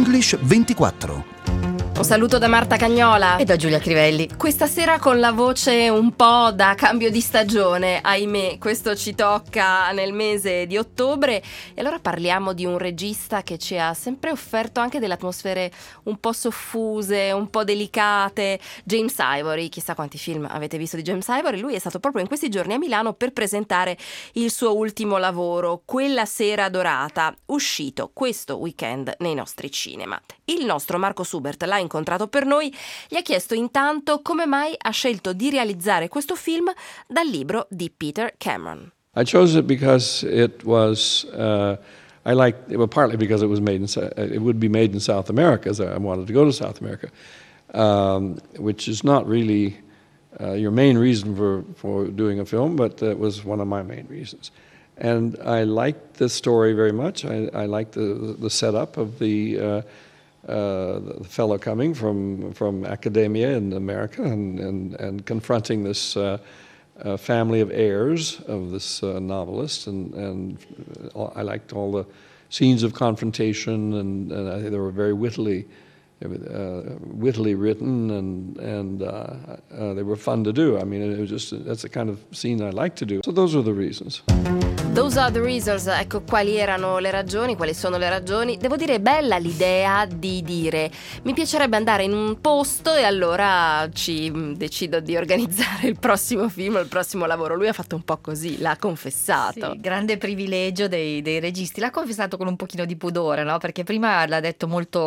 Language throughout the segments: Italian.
English 24. Un saluto da Marta Cagnola e da Giulia Crivelli. Questa sera con la voce un po' da cambio di stagione, ahimè, questo ci tocca nel mese di ottobre e allora parliamo di un regista che ci ha sempre offerto anche delle atmosfere un po' soffuse, un po' delicate. James Ivory, chissà quanti film avete visto di James Ivory, lui è stato proprio in questi giorni a Milano per presentare il suo ultimo lavoro, Quella sera dorata, uscito questo weekend nei nostri cinema. Il nostro Marco Subert l'ha incontrato per noi, gli ha chiesto intanto come mai ha scelto di realizzare questo film dal libro di Peter Cameron. I chose it because it was partly because it was it would be made in South America, as I wanted to go to South America, which is not really your main reason for doing a film, but it was one of my main reasons. And I liked the story very much. I liked the setup of the fellow coming from academia in America and confronting this family of heirs of this novelist, and I liked all the scenes of confrontation, and I think they were very wittily written, and they were fun to do. I mean, it was that's the kind of scene I like to do. So those are the reasons. Those are the reasons, ecco quali erano le ragioni, quali sono le ragioni. Devo dire, bella l'idea di dire mi piacerebbe andare in un posto e allora decido di organizzare il prossimo film, il prossimo lavoro. Lui ha fatto un po' così, l'ha confessato. Sì, grande privilegio dei registi. L'ha confessato con un pochino di pudore, no? Perché prima l'ha detto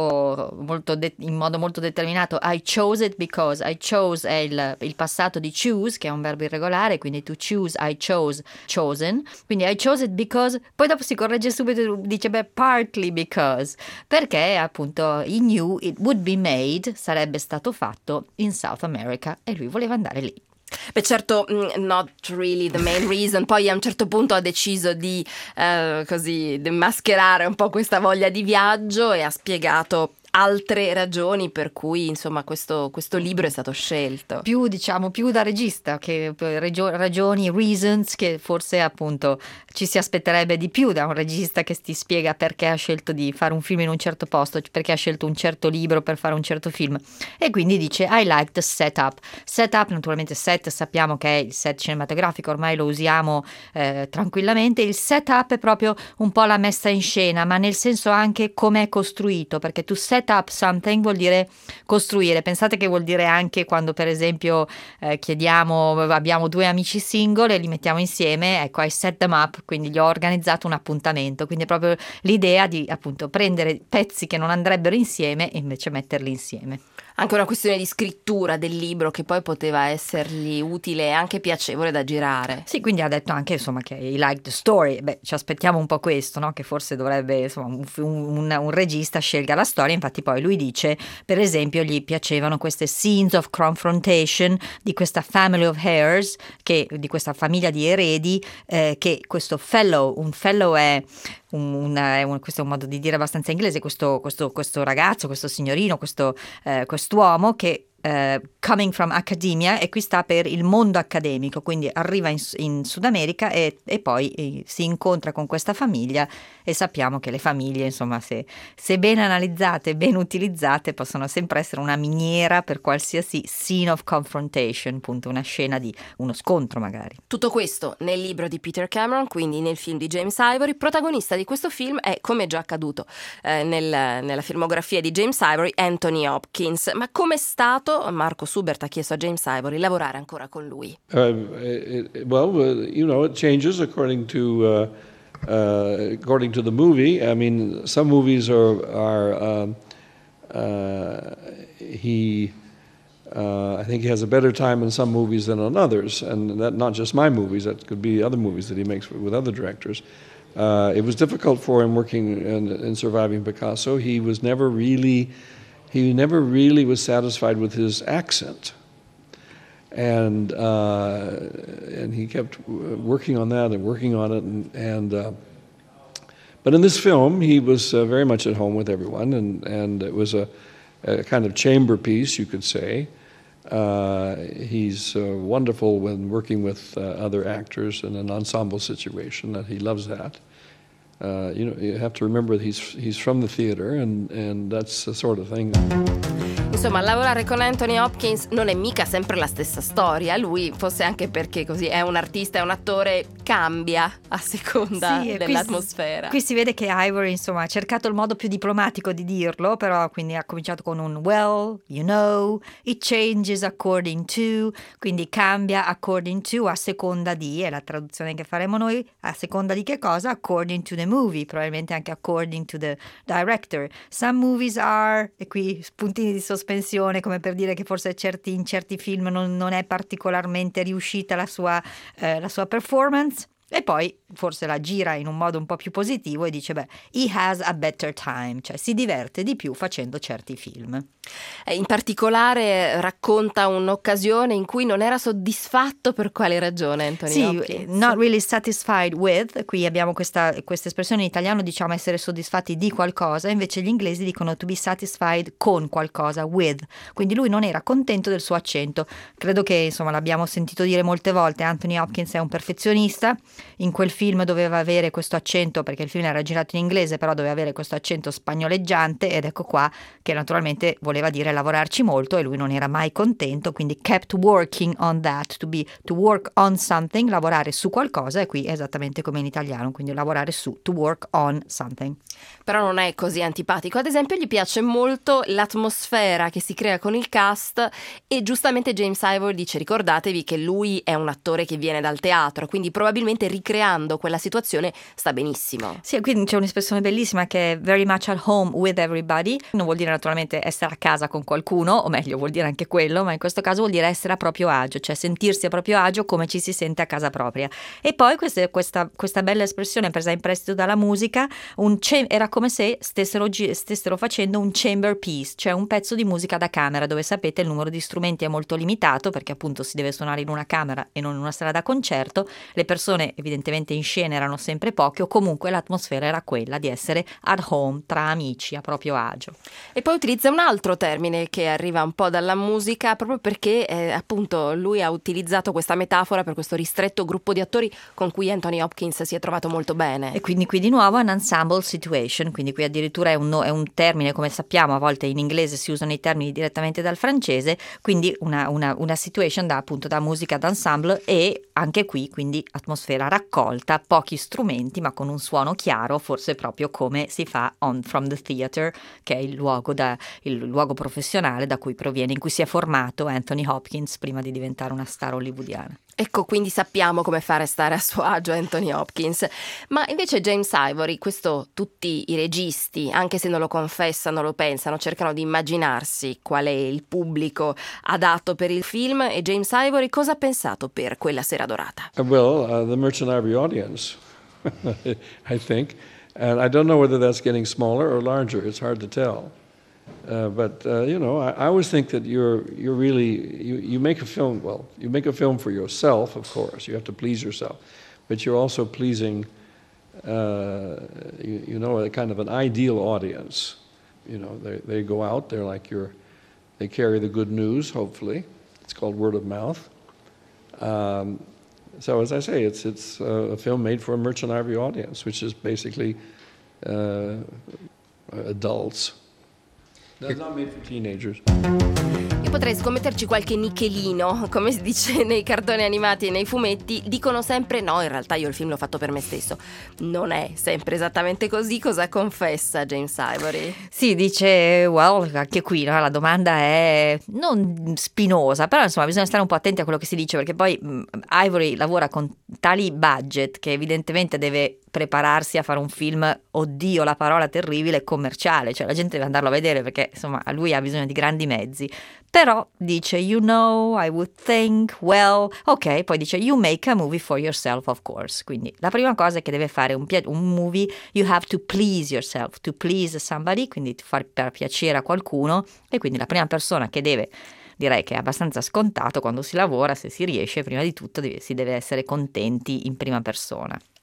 in modo molto determinato. I chose it because. I chose è il passato di choose, che è un verbo irregolare, quindi to choose, I chose, chosen. Quindi I chose it because, poi dopo si corregge subito e dice partly because, perché appunto he knew it would be made, sarebbe stato fatto in South America e lui voleva andare lì. Beh, certo, not really the main reason. Poi a un certo punto ha deciso di così mascherare un po' questa voglia di viaggio e ha spiegato altre ragioni per cui insomma questo libro è stato scelto. Più da regista che ragioni, reasons, che forse appunto ci si aspetterebbe di più da un regista che ti spiega perché ha scelto di fare un film in un certo posto, perché ha scelto un certo libro per fare un certo film, e quindi dice I like the setup. Naturalmente sappiamo che è il set cinematografico, ormai lo usiamo tranquillamente. Il setup è proprio un po' la messa in scena, ma nel senso anche come è costruito, perché tu set up something vuol dire costruire. Pensate che vuol dire anche quando per esempio abbiamo due amici single e li mettiamo insieme, ecco, I set them up, quindi gli ho organizzato un appuntamento, quindi è proprio l'idea di appunto prendere pezzi che non andrebbero insieme e invece metterli insieme. Anche una questione di scrittura del libro che poi poteva essergli utile e anche piacevole da girare. Sì, quindi ha detto anche insomma che he liked the story. Beh, ci aspettiamo un po' questo, no? Che forse dovrebbe insomma un regista scelga la storia. Infatti poi lui dice, per esempio, gli piacevano queste scenes of confrontation di questa family of heirs, di questa famiglia di eredi, che questo un fellow è questo è un modo di dire abbastanza inglese, questo ragazzo, questo signorino, quest'uomo che coming from academia, e qui sta per il mondo accademico, quindi arriva in Sud America e poi si incontra con questa famiglia, e sappiamo che le famiglie insomma se ben analizzate, ben utilizzate, possono sempre essere una miniera per qualsiasi scene of confrontation, appunto una scena di uno scontro magari. Tutto questo nel libro di Peter Cameron, quindi nel film di James Ivory. Protagonista di questo film è, come già accaduto nella filmografia di James Ivory, Anthony Hopkins. Ma com'è stato, Marco Subert ha chiesto a James Ivory, lavorare ancora con lui? It changes according to the movie. I mean, some movies I think he has a better time in some movies than on others, and that not just my movies, that could be other movies that he makes with other directors. It was difficult for him working in Surviving Picasso. He never really was satisfied with his accent, and he kept working on that and working on it, but in this film he was very much at home with everyone, and it was a kind of chamber piece, you could say. He's wonderful when working with other actors in an ensemble situation, and he loves that. You have to remember that he's from the theater, and that's the sort of thing. Insomma, lavorare con Anthony Hopkins non è mica sempre la stessa storia. Lui, forse anche perché così è un artista, è un attore, cambia a seconda dell'atmosfera. Qui si vede che Ivory, insomma, ha cercato il modo più diplomatico di dirlo, però quindi ha cominciato con un well, you know, it changes according to, quindi cambia according to, a seconda di, è la traduzione che faremo noi, a seconda di che cosa? According to the movie, probabilmente anche according to the director. Some movies are, e qui spuntini di sospensione, come per dire che forse in certi film non è particolarmente riuscita la sua performance. E poi forse la gira in un modo un po' più positivo e dice, he has a better time, cioè si diverte di più facendo certi film. In particolare racconta un'occasione in cui non era soddisfatto, per quale ragione, Anthony Hopkins? Not really satisfied with, qui abbiamo questa espressione in italiano, diciamo essere soddisfatti di qualcosa, invece gli inglesi dicono to be satisfied con qualcosa, with, quindi lui non era contento del suo accento. Credo che insomma l'abbiamo sentito dire molte volte, Anthony Hopkins è un perfezionista. In quel film doveva avere questo accento, perché il film era girato in inglese, però doveva avere questo accento spagnoleggiante, ed ecco qua che naturalmente voleva dire lavorarci molto e lui non era mai contento, quindi kept working on that, to work on something, lavorare su qualcosa, e qui è esattamente come in italiano, quindi lavorare su, to work on something. Però non è così antipatico. Ad esempio gli piace molto l'atmosfera che si crea con il cast, e giustamente James Ivory dice, ricordatevi che lui è un attore che viene dal teatro, quindi probabilmente ricreando quella situazione sta benissimo. Sì, quindi c'è un'espressione bellissima che è very much at home with everybody, non vuol dire naturalmente essere a casa con qualcuno, o meglio vuol dire anche quello, ma in questo caso vuol dire essere a proprio agio, cioè sentirsi a proprio agio come ci si sente a casa propria. E poi questa bella espressione presa in prestito dalla musica, era come se stessero facendo un chamber piece, cioè un pezzo di musica da camera, dove sapete il numero di strumenti è molto limitato perché appunto si deve suonare in una camera e non in una sala da concerto, le persone evidentemente in scena erano sempre poche, o comunque l'atmosfera era quella di essere at home, tra amici, a proprio agio. E poi utilizza un altro termine che arriva un po' dalla musica, proprio perché appunto lui ha utilizzato questa metafora per questo ristretto gruppo di attori con cui Anthony Hopkins si è trovato molto bene. E quindi qui di nuovo un ensemble situation, quindi qui addirittura è un termine, come sappiamo a volte in inglese si usano i termini direttamente dal francese, quindi una situation da musica d'ensemble, e anche qui quindi atmosfera raccolta, pochi strumenti ma con un suono chiaro, forse proprio come si fa from the theater, che è il luogo professionale da cui proviene, in cui si è formato Anthony Hopkins prima di diventare una star hollywoodiana. Ecco, quindi sappiamo come fare stare a suo agio Anthony Hopkins. Ma invece James Ivory, questo tutti i registi, anche se non lo confessano, lo pensano, cercano di immaginarsi qual è il pubblico adatto per il film, e James Ivory cosa ha pensato per Quella sera dorata? Well, the Merchant Ivory audience, I think. And I don't know whether that's getting smaller or larger. It's hard to tell. But I always think that you're really you make a film. Well, you make a film for yourself, of course. You have to please yourself, but you're also pleasing, a kind of an ideal audience. They go out. They're like they carry the good news. Hopefully, it's called word of mouth. So as I say, it's a film made for a Merchant Ivory audience, which is basically adults. It's not made for teenagers. Io potrei scommetterci qualche nichelino, come si dice nei cartoni animati e nei fumetti. Dicono sempre no, in realtà io il film l'ho fatto per me stesso. Non è sempre esattamente così. Cosa confessa James Ivory? Sì, dice, anche qui no? La domanda è non spinosa, però insomma bisogna stare un po' attenti a quello che si dice, perché poi Ivory lavora con tali budget che evidentemente deve prepararsi a fare un film, oddio la parola terribile, commerciale, cioè la gente deve andarlo a vedere perché insomma lui ha bisogno di grandi mezzi. Però dice, I would think, ok, poi dice, you make a movie for yourself, of course. Quindi la prima cosa è che deve fare un movie, you have to please yourself, to please somebody, quindi far per piacere a qualcuno, e quindi la prima persona che direi che è abbastanza scontato quando si lavora, se si riesce, prima di tutto si deve essere contenti in prima persona.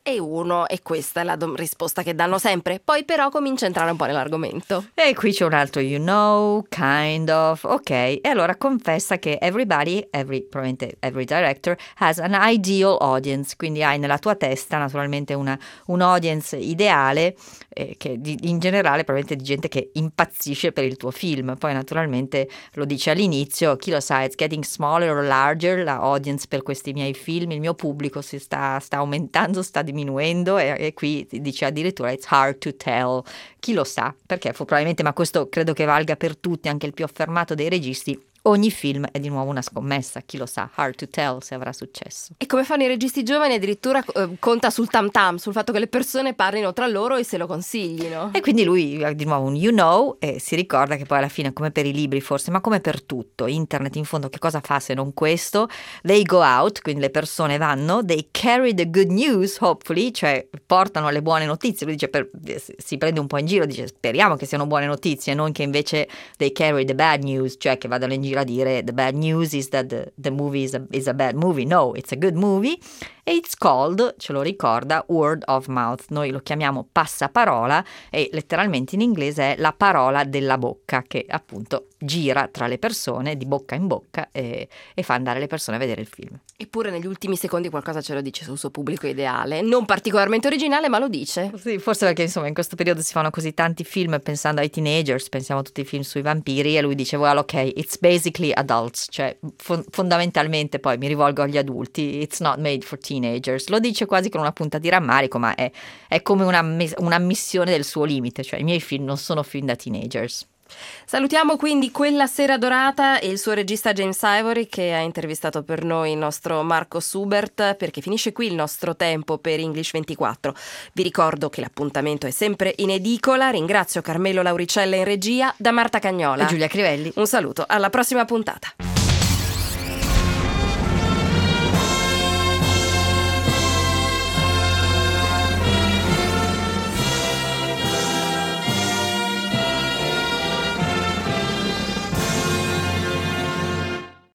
e 1, e questa è la risposta che danno sempre. Poi però comincia a entrare un po' nell'argomento. E qui c'è un altro you know, kind of, ok. E allora confessa che probabilmente every director has an ideal audience, quindi hai nella tua testa naturalmente un audience ideale, che in generale probabilmente di gente che impazzisce per il tuo film. Poi naturalmente lo dice all'inizio, chi lo sa, it's getting smaller or larger, la audience per questi miei film, il mio pubblico si sta aumentando, sta diminuendo, e qui dice addirittura it's hard to tell. Chi lo sa, perché probabilmente, ma questo credo che valga per tutti, anche il più affermato dei registi, ogni film è di nuovo una scommessa, chi lo sa, hard to tell se avrà successo. E come fanno i registi giovani, addirittura conta sul tam tam, sul fatto che le persone parlino tra loro e se lo consiglino. E quindi lui di nuovo un you know, e si ricorda che poi alla fine, come per i libri forse, ma come per tutto, internet in fondo che cosa fa se non questo? They go out, quindi le persone vanno, they carry the good news hopefully, cioè portano le buone notizie. Lui dice, si prende un po' in giro, dice speriamo che siano buone notizie, non che invece they carry the bad news, cioè che vadano in giro a dire the bad news is that the movie is a bad movie. No, it's a good movie. E it's called, ce lo ricorda, word of mouth. Noi lo chiamiamo passaparola, e letteralmente in inglese è la parola della bocca, che appunto gira tra le persone di bocca in bocca e fa andare le persone a vedere il film. Eppure negli ultimi secondi qualcosa ce lo dice sul suo pubblico ideale, non particolarmente originale, ma lo dice. Sì, forse perché insomma in questo periodo si fanno così tanti film pensando ai teenagers, pensiamo a tutti i film sui vampiri, e lui dice well ok, it's basically adults, cioè fondamentalmente poi mi rivolgo agli adulti, it's not made for teenagers. Lo dice quasi con una punta di rammarico, ma è come un'ammissione del suo limite, cioè i miei film non sono film da teenagers. Salutiamo quindi Quella sera dorata e il suo regista James Ivory, che ha intervistato per noi il nostro Marco Subert, perché finisce qui il nostro tempo per English 24. Vi ricordo che l'appuntamento è sempre in edicola. Ringrazio Carmelo Lauricella in regia, da Marta Cagnola e Giulia Crivelli. Un saluto, alla prossima puntata.